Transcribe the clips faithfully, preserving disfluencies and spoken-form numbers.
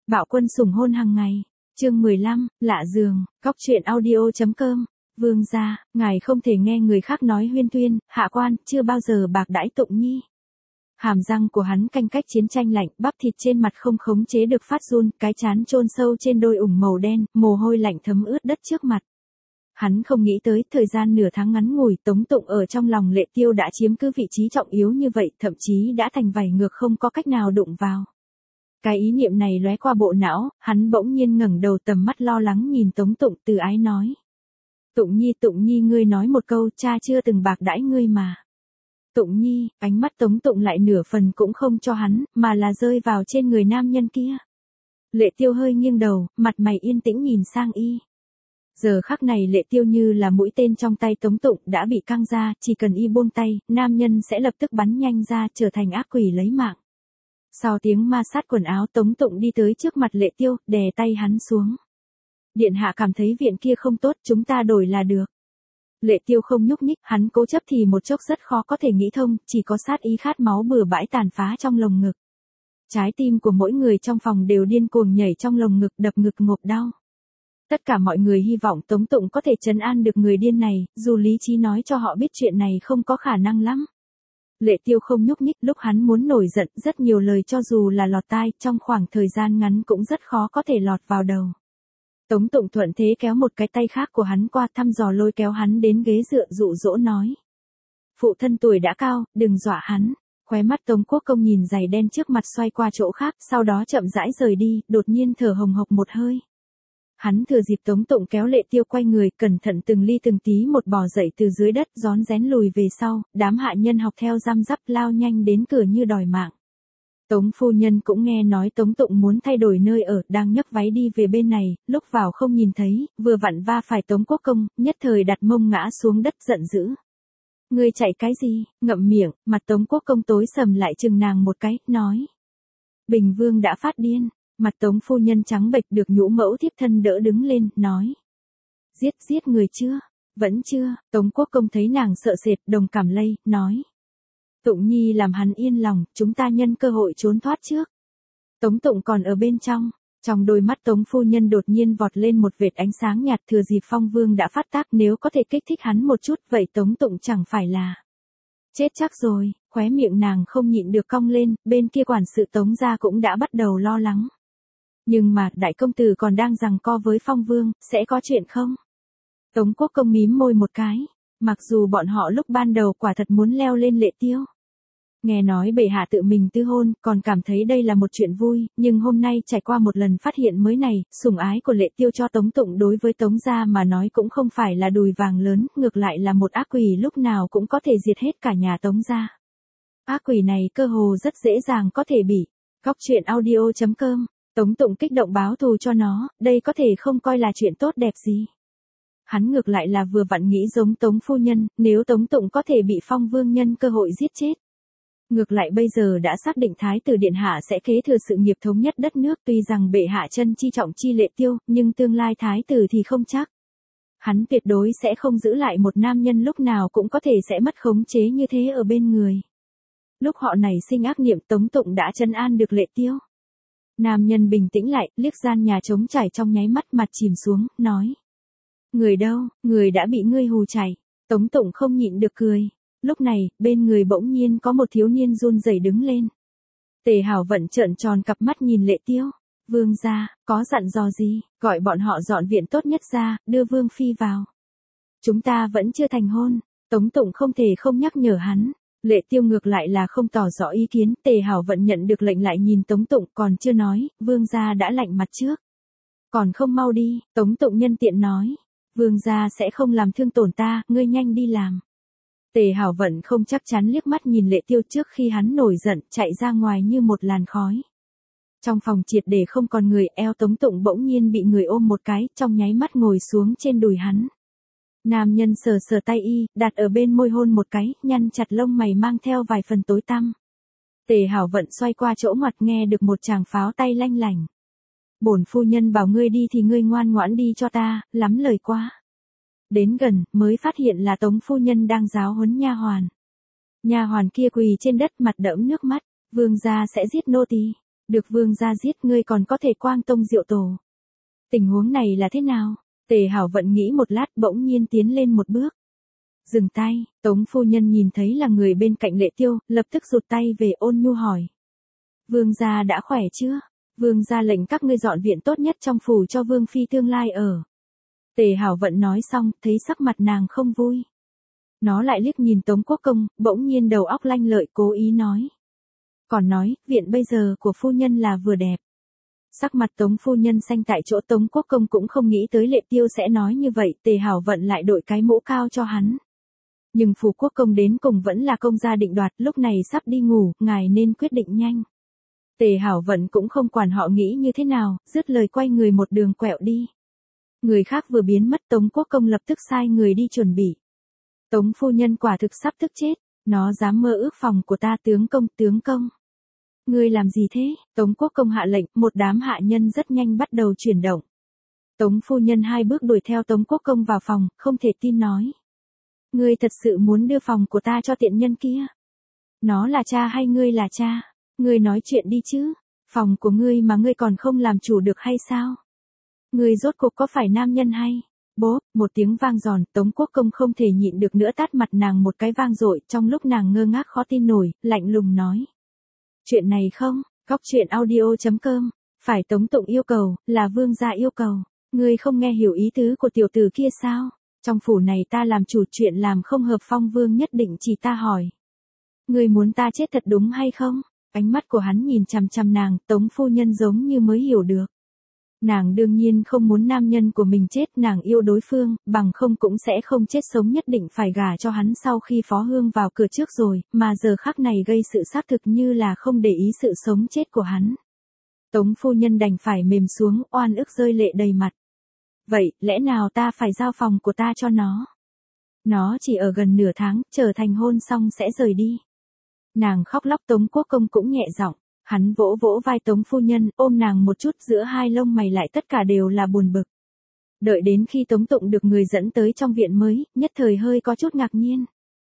Bạo quân sủng hôn hàng ngày. Chương mười lăm, lạ giường, góc truyện audio chấm com. Vương gia, ngài không thể nghe người khác nói huyên thuyên, hạ quan, chưa bao giờ bạc đãi Tụng Nhi. Hàm răng của hắn canh cách chiến tranh lạnh, bắp thịt trên mặt không khống chế được phát run, cái trán chôn sâu trên đôi ủng màu đen, mồ hôi lạnh thấm ướt đất trước mặt. Hắn không nghĩ tới, thời gian nửa tháng ngắn ngủi, Tống Tụng ở trong lòng Lệ Tiêu đã chiếm cứ vị trí trọng yếu như vậy, thậm chí đã thành vảy ngược không có cách nào đụng vào. Cái ý niệm này lóe qua bộ não, hắn bỗng nhiên ngẩng đầu tầm mắt lo lắng nhìn Tống Tụng, từ ái nói. Tụng Nhi, Tụng Nhi, ngươi nói một câu, cha chưa từng bạc đãi ngươi mà. Tụng Nhi, ánh mắt Tống Tụng lại nửa phần cũng không cho hắn, mà là rơi vào trên người nam nhân kia. Lệ Tiêu hơi nghiêng đầu, mặt mày yên tĩnh nhìn sang y. Giờ khắc này Lệ Tiêu như là mũi tên trong tay Tống Tụng đã bị căng ra, chỉ cần y buông tay, nam nhân sẽ lập tức bắn nhanh ra trở thành ác quỷ lấy mạng. Sau tiếng ma sát quần áo, Tống Tụng đi tới trước mặt Lệ Tiêu, đè tay hắn xuống. Điện hạ cảm thấy viện kia không tốt, chúng ta đổi là được. Lệ Tiêu không nhúc nhích, hắn cố chấp thì một chốc rất khó có thể nghĩ thông, chỉ có sát ý khát máu bừa bãi tàn phá trong lồng ngực. Trái tim của mỗi người trong phòng đều điên cuồng nhảy trong lồng ngực, đập ngực ngộp đau. Tất cả mọi người hy vọng Tống Tụng có thể trấn an được người điên này, dù lý trí nói cho họ biết chuyện này không có khả năng lắm. Lệ Tiêu không nhúc nhích, lúc hắn muốn nổi giận, rất nhiều lời cho dù là lọt tai, trong khoảng thời gian ngắn cũng rất khó có thể lọt vào đầu. Tống Tụng thuận thế kéo một cái tay khác của hắn qua, thăm dò lôi kéo hắn đến ghế dựa, dụ dỗ nói. Phụ thân tuổi đã cao, đừng dọa hắn. Khóe mắt Tống Quốc Công nhìn giày đen trước mặt xoay qua chỗ khác, sau đó chậm rãi rời đi, đột nhiên thở hồng hộc một hơi. Hắn thừa dịp Tống Tụng kéo Lệ Tiêu quay người, cẩn thận từng ly từng tí một bò dậy từ dưới đất, rón rén lùi về sau, đám hạ nhân học theo răm rắp lao nhanh đến cửa như đòi mạng. Tống phu nhân cũng nghe nói Tống Tụng muốn thay đổi nơi ở, đang nhấc váy đi về bên này, lúc vào không nhìn thấy, vừa vặn va phải Tống Quốc Công, nhất thời đặt mông ngã xuống đất giận dữ. Ngươi chạy cái gì? Ngậm miệng, mặt Tống Quốc Công tối sầm lại chừng nàng một cái, nói. Bình Vương đã phát điên. Mặt Tống phu nhân trắng bệch, được nhũ mẫu thiếp thân đỡ đứng lên, nói. Giết, giết người chưa? Vẫn chưa. Tống Quốc Công thấy nàng sợ sệt, đồng cảm lây, nói. Tụng Nhi làm hắn yên lòng, chúng ta nhân cơ hội trốn thoát trước. Tống Tụng còn ở bên trong. Trong đôi mắt Tống phu nhân đột nhiên vọt lên một vệt ánh sáng nhạt, thừa dịp Phong Vương đã phát tác, nếu có thể kích thích hắn một chút, vậy Tống Tụng chẳng phải là chết chắc rồi. Khóe miệng nàng không nhịn được cong lên, bên kia quản sự Tống gia cũng đã bắt đầu lo lắng. Nhưng mà, đại công tử còn đang giằng co với Phong Vương, sẽ có chuyện không? Tống Quốc Công mím môi một cái, mặc dù bọn họ lúc ban đầu quả thật muốn leo lên Lệ Tiêu. Nghe nói bệ hạ tự mình tư hôn, còn cảm thấy đây là một chuyện vui, nhưng hôm nay trải qua một lần phát hiện mới này, sủng ái của Lệ Tiêu cho Tống Tụng đối với Tống gia mà nói cũng không phải là đùi vàng lớn, ngược lại là một ác quỷ lúc nào cũng có thể diệt hết cả nhà Tống gia. Ác quỷ này cơ hồ rất dễ dàng có thể bị. Góc truyện audio chấm com. Tống Tụng kích động báo thù cho nó, đây có thể không coi là chuyện tốt đẹp gì. Hắn ngược lại là vừa vặn nghĩ giống Tống phu nhân, nếu Tống Tụng có thể bị Phong Vương nhân cơ hội giết chết. Ngược lại bây giờ đã xác định Thái tử Điện Hạ sẽ kế thừa sự nghiệp thống nhất đất nước, tuy rằng bệ hạ chân chi trọng chi Lệ Tiêu, nhưng tương lai Thái tử thì không chắc. Hắn tuyệt đối sẽ không giữ lại một nam nhân lúc nào cũng có thể sẽ mất khống chế như thế ở bên người. Lúc họ nảy sinh ác niệm, Tống Tụng đã trấn an được Lệ Tiêu. Nam nhân bình tĩnh lại, liếc gian nhà trống trải trong nháy mắt, mặt chìm xuống, nói. Người đâu, người đã bị ngươi hù chảy. Tống Tụng không nhịn được cười. Lúc này, bên người bỗng nhiên có một thiếu niên run rẩy đứng lên. Tề Hảo Vận trợn tròn cặp mắt nhìn Lệ Tiêu. Vương gia, có dặn dò gì, gọi bọn họ dọn viện tốt nhất ra, đưa Vương Phi vào. Chúng ta vẫn chưa thành hôn. Tống Tụng không thể không nhắc nhở hắn. Lệ Tiêu ngược lại là không tỏ rõ ý kiến, Tề Hảo Vận nhận được lệnh lại nhìn Tống Tụng, còn chưa nói, Vương gia đã lạnh mặt trước. Còn không mau đi, Tống Tụng nhân tiện nói, Vương gia sẽ không làm thương tổn ta, ngươi nhanh đi làm. Tề Hảo Vận không chắc chắn liếc mắt nhìn Lệ Tiêu trước khi hắn nổi giận, chạy ra ngoài như một làn khói. Trong phòng triệt để không còn người, eo Tống Tụng bỗng nhiên bị người ôm một cái, trong nháy mắt ngồi xuống trên đùi hắn. Nam nhân sờ sờ tay y, đặt ở bên môi hôn một cái, nhăn chặt lông mày mang theo vài phần tối tăm. Tề Hảo Vận xoay qua chỗ ngoặt nghe được một tràng pháo tay lanh lảnh. Bổn phu nhân bảo ngươi đi thì ngươi ngoan ngoãn đi cho ta, lắm lời quá. Đến gần, mới phát hiện là Tống phu nhân đang giáo huấn nha hoàn. Nha hoàn kia quỳ trên đất, mặt đẫm nước mắt, Vương gia sẽ giết nô tỳ. Được vương gia giết ngươi còn có thể quang tông diệu tổ. Tình huống này là thế nào? Tề Hảo Vận nghĩ một lát bỗng nhiên tiến lên một bước. Dừng tay, Tống phu nhân nhìn thấy là người bên cạnh Lệ Tiêu, lập tức rụt tay về ôn nhu hỏi. Vương gia đã khỏe chưa? Vương gia lệnh các ngươi dọn viện tốt nhất trong phủ cho vương phi tương lai ở. Tề Hảo Vận nói xong, thấy sắc mặt nàng không vui. Nó lại liếc nhìn Tống Quốc Công, bỗng nhiên đầu óc lanh lợi cố ý nói. Còn nói, viện bây giờ của phu nhân là vừa đẹp. Sắc mặt Tống phu nhân xanh tại chỗ, Tống Quốc Công cũng không nghĩ tới Lệ Tiêu sẽ nói như vậy, Tề Hảo Vận lại đội cái mũ cao cho hắn. Nhưng phủ Quốc Công đến cùng vẫn là công gia định đoạt, lúc này sắp đi ngủ, ngài nên quyết định nhanh. Tề Hảo Vận cũng không quản họ nghĩ như thế nào, dứt lời quay người một đường quẹo đi. Người khác vừa biến mất, Tống Quốc Công lập tức sai người đi chuẩn bị. Tống phu nhân quả thực sắp tức chết, nó dám mơ ước phòng của ta, tướng công, tướng công. Ngươi làm gì thế? Tống Quốc Công hạ lệnh, một đám hạ nhân rất nhanh bắt đầu chuyển động. Tống phu nhân hai bước đuổi theo Tống Quốc Công vào phòng, không thể tin nói. Ngươi thật sự muốn đưa phòng của ta cho tiện nhân kia? Nó là cha hay ngươi là cha? Ngươi nói chuyện đi chứ, phòng của ngươi mà ngươi còn không làm chủ được hay sao? Ngươi rốt cuộc có phải nam nhân hay? Bố, một tiếng vang giòn, Tống Quốc Công không thể nhịn được nữa tát mặt nàng một cái vang dội, trong lúc nàng ngơ ngác khó tin nổi, lạnh lùng nói. Chuyện này không, góc chuyện audio chấm com, phải Tống Tụng yêu cầu, là vương gia yêu cầu, ngươi không nghe hiểu ý tứ của tiểu tử kia sao? Trong phủ này ta làm chủ, chuyện làm không hợp phong vương nhất định chỉ ta hỏi. Ngươi muốn ta chết thật đúng hay không? Ánh mắt của hắn nhìn chằm chằm nàng, Tống phu nhân giống như mới hiểu được. Nàng đương nhiên không muốn nam nhân của mình chết, nàng yêu đối phương, bằng không cũng sẽ không chết sống, nhất định phải gả cho hắn sau khi Phó Hương vào cửa trước rồi, mà giờ khắc này gây sự xác thực như là không để ý sự sống chết của hắn. Tống phu nhân đành phải mềm xuống, oan ức rơi lệ đầy mặt. Vậy, lẽ nào ta phải giao phòng của ta cho nó? Nó chỉ ở gần nửa tháng, chờ thành hôn xong sẽ rời đi. Nàng khóc lóc, Tống Quốc Công cũng nhẹ giọng. Hắn vỗ vỗ vai Tống phu nhân, ôm nàng một chút, giữa hai lông mày lại tất cả đều là buồn bực. Đợi đến khi Tống Tụng được người dẫn tới trong viện mới, nhất thời hơi có chút ngạc nhiên.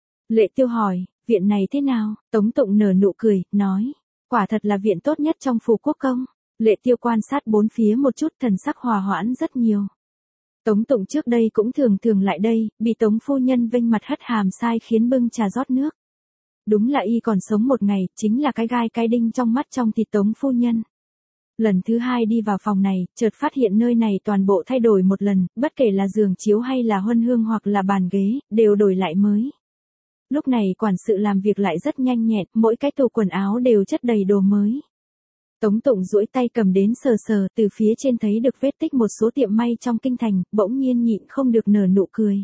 Lệ Tiêu hỏi, viện này thế nào? Tống Tụng nở nụ cười, nói, quả thật là viện tốt nhất trong phủ Quốc Công. Lệ Tiêu quan sát bốn phía một chút, thần sắc hòa hoãn rất nhiều. Tống Tụng trước đây cũng thường thường lại đây, bị Tống phu nhân vênh mặt hất hàm sai khiến bưng trà rót nước. Đúng là y còn sống một ngày, chính là cái gai cái đinh trong mắt trong thịt Tống phu nhân. Lần thứ hai đi vào phòng này, chợt phát hiện nơi này toàn bộ thay đổi một lần, bất kể là giường chiếu hay là huân hương hoặc là bàn ghế, đều đổi lại mới. Lúc này quản sự làm việc lại rất nhanh nhẹn, mỗi cái tủ quần áo đều chất đầy đồ mới. Tống Tụng duỗi tay cầm đến sờ sờ, từ phía trên thấy được vết tích một số tiệm may trong kinh thành, bỗng nhiên nhịn không được nở nụ cười.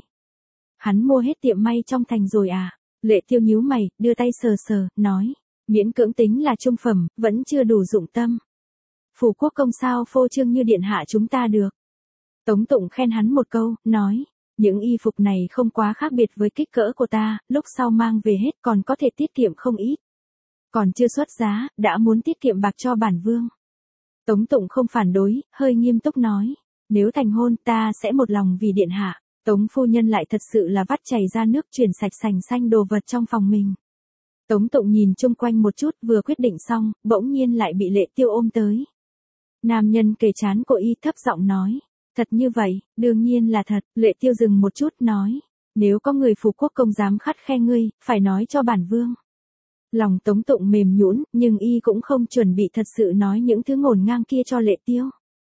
Hắn mua hết tiệm may trong thành rồi à? Lệ Tiêu nhíu mày, đưa tay sờ sờ, nói, miễn cưỡng tính là trung phẩm, vẫn chưa đủ dụng tâm. Phủ Quốc Công sao phô trương như điện hạ chúng ta được. Tống Tụng khen hắn một câu, nói, những y phục này không quá khác biệt với kích cỡ của ta, lúc sau mang về hết còn có thể tiết kiệm không ít. Còn chưa xuất giá, đã muốn tiết kiệm bạc cho bản vương. Tống Tụng không phản đối, hơi nghiêm túc nói, nếu thành hôn ta sẽ một lòng vì điện hạ. Tống phu nhân lại thật sự là vắt chảy ra nước, chuyển sạch sành xanh đồ vật trong phòng mình. Tống Tụng nhìn chung quanh một chút, vừa quyết định xong, bỗng nhiên lại bị Lệ Tiêu ôm tới. Nam nhân kề trán của y, thấp giọng nói, thật như vậy, đương nhiên là thật. Lệ Tiêu dừng một chút nói, nếu có người phủ Quốc Công dám khắt khe ngươi, phải nói cho bản vương. Lòng Tống Tụng mềm nhũn, nhưng y cũng không chuẩn bị thật sự nói những thứ ngổn ngang kia cho Lệ Tiêu.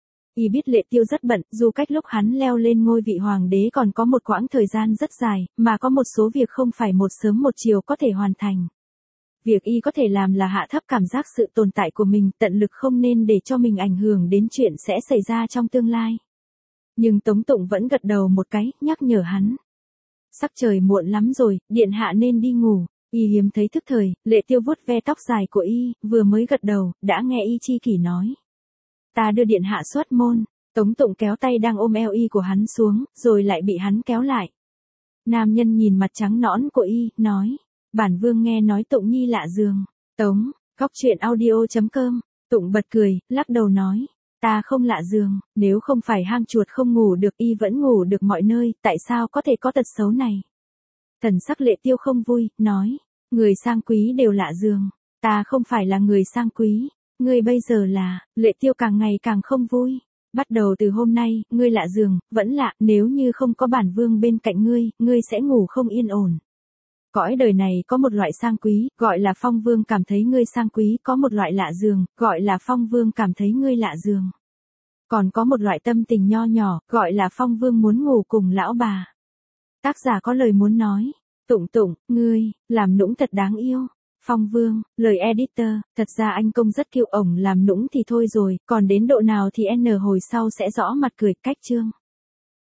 Y biết Lệ Tiêu rất bận, dù cách lúc hắn leo lên ngôi vị hoàng đế còn có một quãng thời gian rất dài, mà có một số việc không phải một sớm một chiều có thể hoàn thành. Việc y có thể làm là hạ thấp cảm giác sự tồn tại của mình, tận lực không nên để cho mình ảnh hưởng đến chuyện sẽ xảy ra trong tương lai. Nhưng Tống Tụng vẫn gật đầu một cái, nhắc nhở hắn. Sắc trời muộn lắm rồi, điện hạ nên đi ngủ. Y hiếm thấy thức thời, Lệ Tiêu vuốt ve tóc dài của y, vừa mới gật đầu, đã nghe y chi kỷ nói. Ta đưa điện hạ xuất môn. Tống Tụng kéo tay đang ôm eo y của hắn xuống, rồi lại bị hắn kéo lại. Nam nhân nhìn mặt trắng nõn của y, nói, bản vương nghe nói Tụng nhi lạ giường. Tống, góc chuyện audio chấm com. Tụng bật cười, lắc đầu nói, ta không lạ giường, nếu không phải hang chuột không ngủ được y vẫn ngủ được mọi nơi, tại sao có thể có tật xấu này? Thần sắc Lệ Tiêu không vui, nói, người sang quý đều lạ giường, ta không phải là người sang quý. Ngươi bây giờ là, Lệ Tiêu càng ngày càng không vui. Bắt đầu từ hôm nay, ngươi lạ giường, vẫn lạ, nếu như không có bản vương bên cạnh ngươi, ngươi sẽ ngủ không yên ổn. Cõi đời này có một loại sang quý, gọi là phong vương cảm thấy ngươi sang quý, có một loại lạ giường, gọi là phong vương cảm thấy ngươi lạ giường. Còn có một loại tâm tình nho nhỏ, gọi là phong vương muốn ngủ cùng lão bà. Tác giả có lời muốn nói, Tụng Tụng, ngươi, làm nũng thật đáng yêu. Phong Vương, lời editor, thật ra anh công rất kiêu ổng làm nũng thì thôi rồi, còn đến độ nào thì N hồi sau sẽ rõ mặt cười, cách chương.